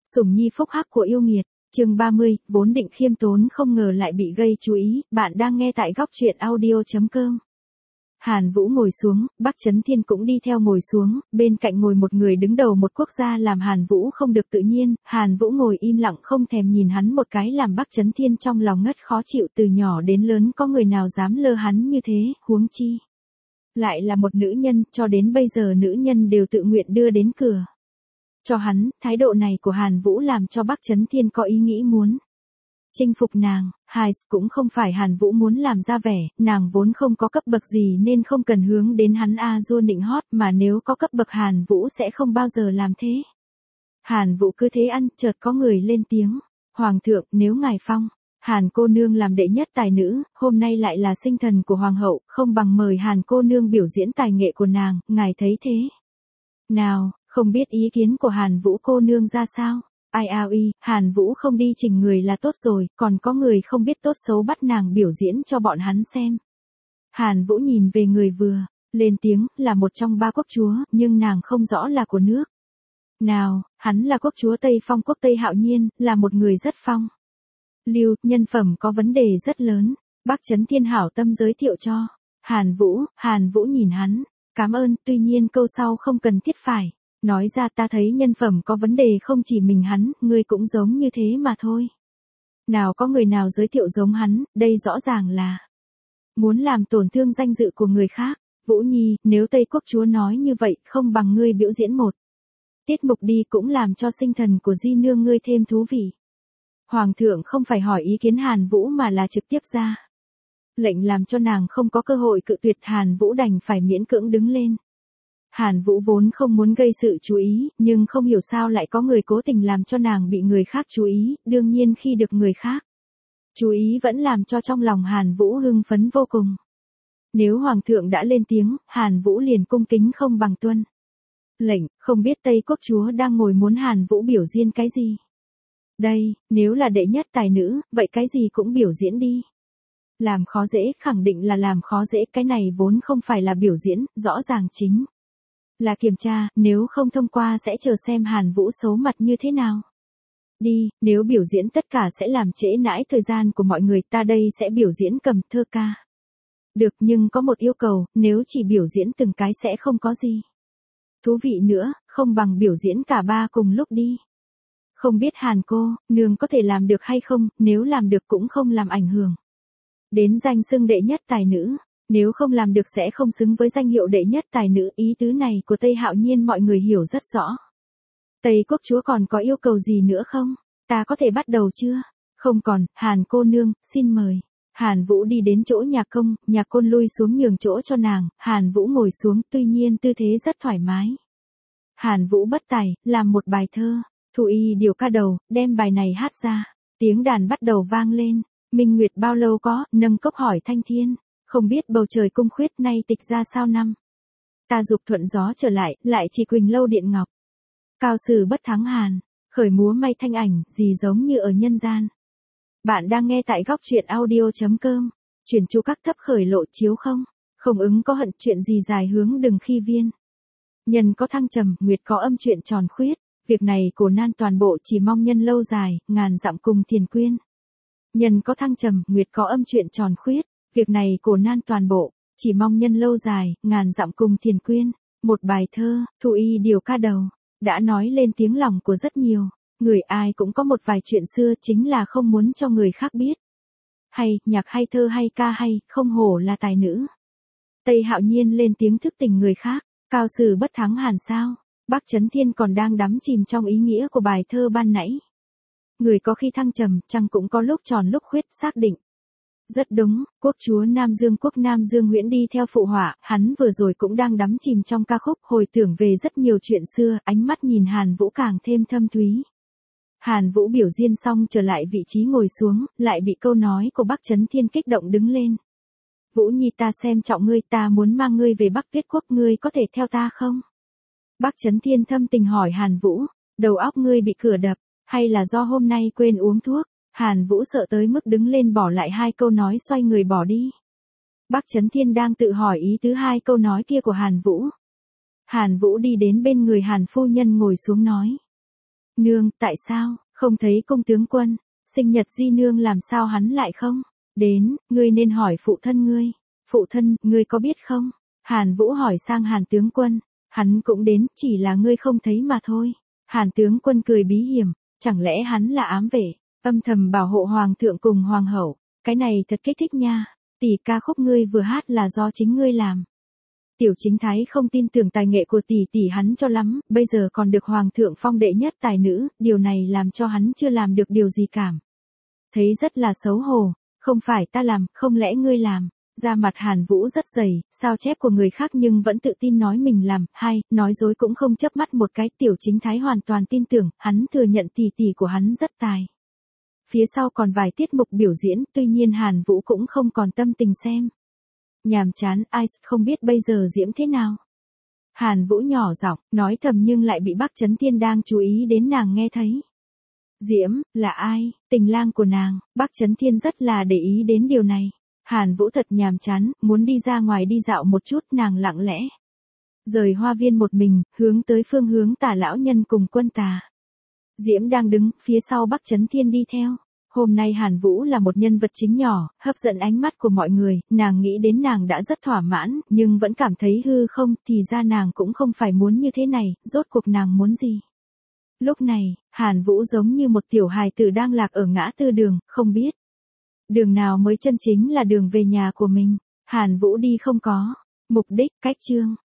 Sủng nhi phúc hắc của yêu nghiệt, chương 30, vốn định khiêm tốn không ngờ lại bị gây chú ý, bạn đang nghe tại góc truyện audio.com. Hàn Vũ ngồi xuống, Bắc Chấn Thiên cũng đi theo ngồi xuống, bên cạnh ngồi một người đứng đầu một quốc gia làm Hàn Vũ không được tự nhiên, Hàn Vũ ngồi im lặng không thèm nhìn hắn một cái làm Bắc Chấn Thiên trong lòng ngất khó chịu, từ nhỏ đến lớn có người nào dám lơ hắn như thế, huống chi. Lại là một nữ nhân, cho đến bây giờ nữ nhân đều tự nguyện đưa đến cửa. Cho hắn, thái độ này của Hàn Vũ làm cho Bắc Chấn Thiên có ý nghĩ muốn chinh phục nàng. Cũng không phải Hàn Vũ muốn làm ra vẻ, nàng vốn không có cấp bậc gì nên không cần hướng đến hắn nịnh hót, mà nếu có cấp bậc Hàn Vũ sẽ không bao giờ làm thế. Hàn Vũ cứ thế ăn, chợt có người lên tiếng, Hoàng thượng, nếu ngài phong Hàn cô nương làm đệ nhất tài nữ, hôm nay lại là sinh thần của Hoàng hậu, không bằng mời Hàn cô nương biểu diễn tài nghệ của nàng, ngài thấy thế nào? Không biết ý kiến của Hàn Vũ cô nương ra sao? Hàn Vũ không đi chỉnh người là tốt rồi, còn có người không biết tốt xấu bắt nàng biểu diễn cho bọn hắn xem. Hàn Vũ nhìn về người vừa lên tiếng, là một trong ba quốc chúa, nhưng nàng không rõ là của nước nào. Hắn là quốc chúa Tây Phong quốc Tây Hạo Nhiên, là một người rất phong lưu, nhân phẩm có vấn đề rất lớn. Bắc Chấn Thiên hảo tâm giới thiệu cho Hàn Vũ nhìn hắn, cảm ơn, tuy nhiên câu sau không cần thiết phải nói ra, ta thấy nhân phẩm có vấn đề không chỉ mình hắn, ngươi cũng giống như thế mà thôi. Nào có người nào giới thiệu giống hắn, đây rõ ràng là muốn làm tổn thương danh dự của người khác. Vũ Nhi, nếu Tây Quốc chúa nói như vậy, không bằng ngươi biểu diễn một tiết mục đi, cũng làm cho sinh thần của di nương ngươi thêm thú vị. Hoàng thượng không phải hỏi ý kiến Hàn Vũ mà là trực tiếp ra lệnh, làm cho nàng không có cơ hội cự tuyệt. Hàn Vũ đành phải miễn cưỡng đứng lên. Hàn Vũ vốn không muốn gây sự chú ý, nhưng không hiểu sao lại có người cố tình làm cho nàng bị người khác chú ý, đương nhiên khi được người khác chú ý vẫn làm cho trong lòng Hàn Vũ hưng phấn vô cùng. Nếu Hoàng thượng đã lên tiếng, Hàn Vũ liền cung kính không bằng tuân lệnh, không biết Tây Quốc chúa đang ngồi muốn Hàn Vũ biểu diễn cái gì? Đây, nếu là đệ nhất tài nữ, vậy cái gì cũng biểu diễn đi. Làm khó dễ, khẳng định là làm khó dễ, cái này vốn không phải là biểu diễn, rõ ràng chính là kiểm tra, nếu không thông qua sẽ chờ xem Hàn Vũ xấu mặt như thế nào. Đi, nếu biểu diễn tất cả sẽ làm trễ nãi thời gian của mọi người, ta đây sẽ biểu diễn cầm thơ ca. Được, nhưng có một yêu cầu, nếu chỉ biểu diễn từng cái sẽ không có gì thú vị nữa, không bằng biểu diễn cả ba cùng lúc đi. Không biết Hàn cô nương có thể làm được hay không, nếu làm được cũng không làm ảnh hưởng đến danh xưng đệ nhất tài nữ. Nếu không làm được sẽ không xứng với danh hiệu đệ nhất tài nữ. Ý tứ này của Tây Hạo Nhiên mọi người hiểu rất rõ. Tây Quốc chúa còn có yêu cầu gì nữa không? Ta có thể bắt đầu chưa? Không còn, Hàn cô nương, xin mời. Hàn Vũ đi đến chỗ nhạc công, nhạc côn lui xuống nhường chỗ cho nàng, Hàn Vũ ngồi xuống, tuy nhiên tư thế rất thoải mái. Hàn Vũ bất tài, làm một bài thơ, Thụ Y điều ca đầu, đem bài này hát ra. Tiếng đàn bắt đầu vang lên, Minh Nguyệt bao lâu có, nâng cốc hỏi thanh thiên. Không biết bầu trời cung khuyết nay tịch ra sao năm. Ta dục thuận gió trở lại chỉ Quỳnh lâu điện ngọc. Cao sử bất thắng Hàn, khởi múa may thanh ảnh, gì giống như ở nhân gian. Bạn đang nghe tại góc truyện audio.com. Chuyển chu các thấp khởi lộ chiếu không? Không ứng có hận, chuyện gì dài hướng đừng khi viên. Nhân có thăng trầm, nguyệt có âm, chuyện tròn khuyết. Việc này cổ nan toàn bộ, chỉ mong nhân lâu dài, ngàn dặm cùng thiền quyên. Nhân có thăng trầm, nguyệt có âm, chuyện tròn khuyết. Việc này cổ nan toàn bộ, chỉ mong nhân lâu dài, ngàn dặm cùng thiền quyên. Một bài thơ, Thụ Y điều ca đầu, đã nói lên tiếng lòng của rất nhiều người. Ai cũng có một vài chuyện xưa, chính là không muốn cho người khác biết. Hay, nhạc hay, thơ hay, ca hay, không hổ là tài nữ. Tây Hạo Nhiên lên tiếng thức tỉnh người khác, cao sử bất thắng Hàn sao? Bắc Chấn Thiên còn đang đắm chìm trong ý nghĩa của bài thơ ban nãy. Người có khi thăng trầm, chăng cũng có lúc tròn lúc khuyết, xác định. Rất đúng, quốc chúa Nam Dương quốc Nam Dương Huyễn đi theo phụ họa, hắn vừa rồi cũng đang đắm chìm trong ca khúc, hồi tưởng về rất nhiều chuyện xưa, ánh mắt nhìn Hàn Vũ càng thêm thâm thúy. Hàn Vũ biểu diễn xong trở lại vị trí ngồi xuống, lại bị câu nói của Bắc Chấn Thiên kích động đứng lên. Vũ Nhi, ta xem trọng ngươi, ta muốn mang ngươi về Bắc Tuyết quốc, ngươi có thể theo ta không? Bắc Chấn Thiên thâm tình hỏi Hàn Vũ, đầu óc ngươi bị cửa đập, hay là do hôm nay quên uống thuốc? Hàn Vũ sợ tới mức đứng lên bỏ lại hai câu nói, xoay người bỏ đi. Bắc Chấn Thiên đang tự hỏi ý tứ hai câu nói kia của Hàn Vũ. Hàn Vũ đi đến bên người Hàn phu nhân ngồi xuống nói. Nương, tại sao, không thấy công tướng quân, sinh nhật di nương làm sao hắn lại không? Đến, ngươi nên hỏi phụ thân ngươi. Phụ thân, ngươi có biết không? Hàn Vũ hỏi sang Hàn tướng quân. Hắn cũng đến, chỉ là ngươi không thấy mà thôi. Hàn tướng quân cười bí hiểm, chẳng lẽ hắn là ám vệ, âm thầm bảo hộ hoàng thượng cùng hoàng hậu. Cái này thật kích thích nha. Tỷ, ca khúc ngươi vừa hát là do chính ngươi làm. Tiểu Chính Thái không tin tưởng tài nghệ của tỷ tỷ hắn cho lắm, bây giờ còn được hoàng thượng phong đệ nhất tài nữ, điều này làm cho hắn chưa làm được điều gì cảm. Thấy rất là xấu hổ, không phải ta làm, không lẽ ngươi làm? Da mặt Hàn Vũ rất dày, sao chép của người khác nhưng vẫn tự tin nói mình làm, hay, nói dối cũng không chớp mắt một cái. Tiểu Chính Thái hoàn toàn tin tưởng, hắn thừa nhận tỷ tỷ của hắn rất tài. Phía sau còn vài tiết mục biểu diễn, tuy nhiên Hàn Vũ cũng không còn tâm tình xem. Nhàm chán, ai không biết bây giờ Diễm thế nào. Hàn Vũ nhỏ giọng, nói thầm nhưng lại bị Bắc Chấn Thiên đang chú ý đến nàng nghe thấy. Diễm, là ai? Tình lang của nàng. Bắc Chấn Thiên rất là để ý đến điều này. Hàn Vũ thật nhàm chán, muốn đi ra ngoài đi dạo một chút, nàng lặng lẽ rời hoa viên một mình, hướng tới phương hướng Tả lão nhân cùng Quân Tà. Diễm đang đứng, phía sau Bắc Chấn Thiên đi theo. Hôm nay Hàn Vũ là một nhân vật chính nhỏ, hấp dẫn ánh mắt của mọi người, nàng nghĩ đến nàng đã rất thỏa mãn, nhưng vẫn cảm thấy hư không, thì ra nàng cũng không phải muốn như thế này, rốt cuộc nàng muốn gì. Lúc này, Hàn Vũ giống như một tiểu hài tử đang lạc ở ngã tư đường, không biết đường nào mới chân chính là đường về nhà của mình. Hàn Vũ đi không có mục đích, cách chương.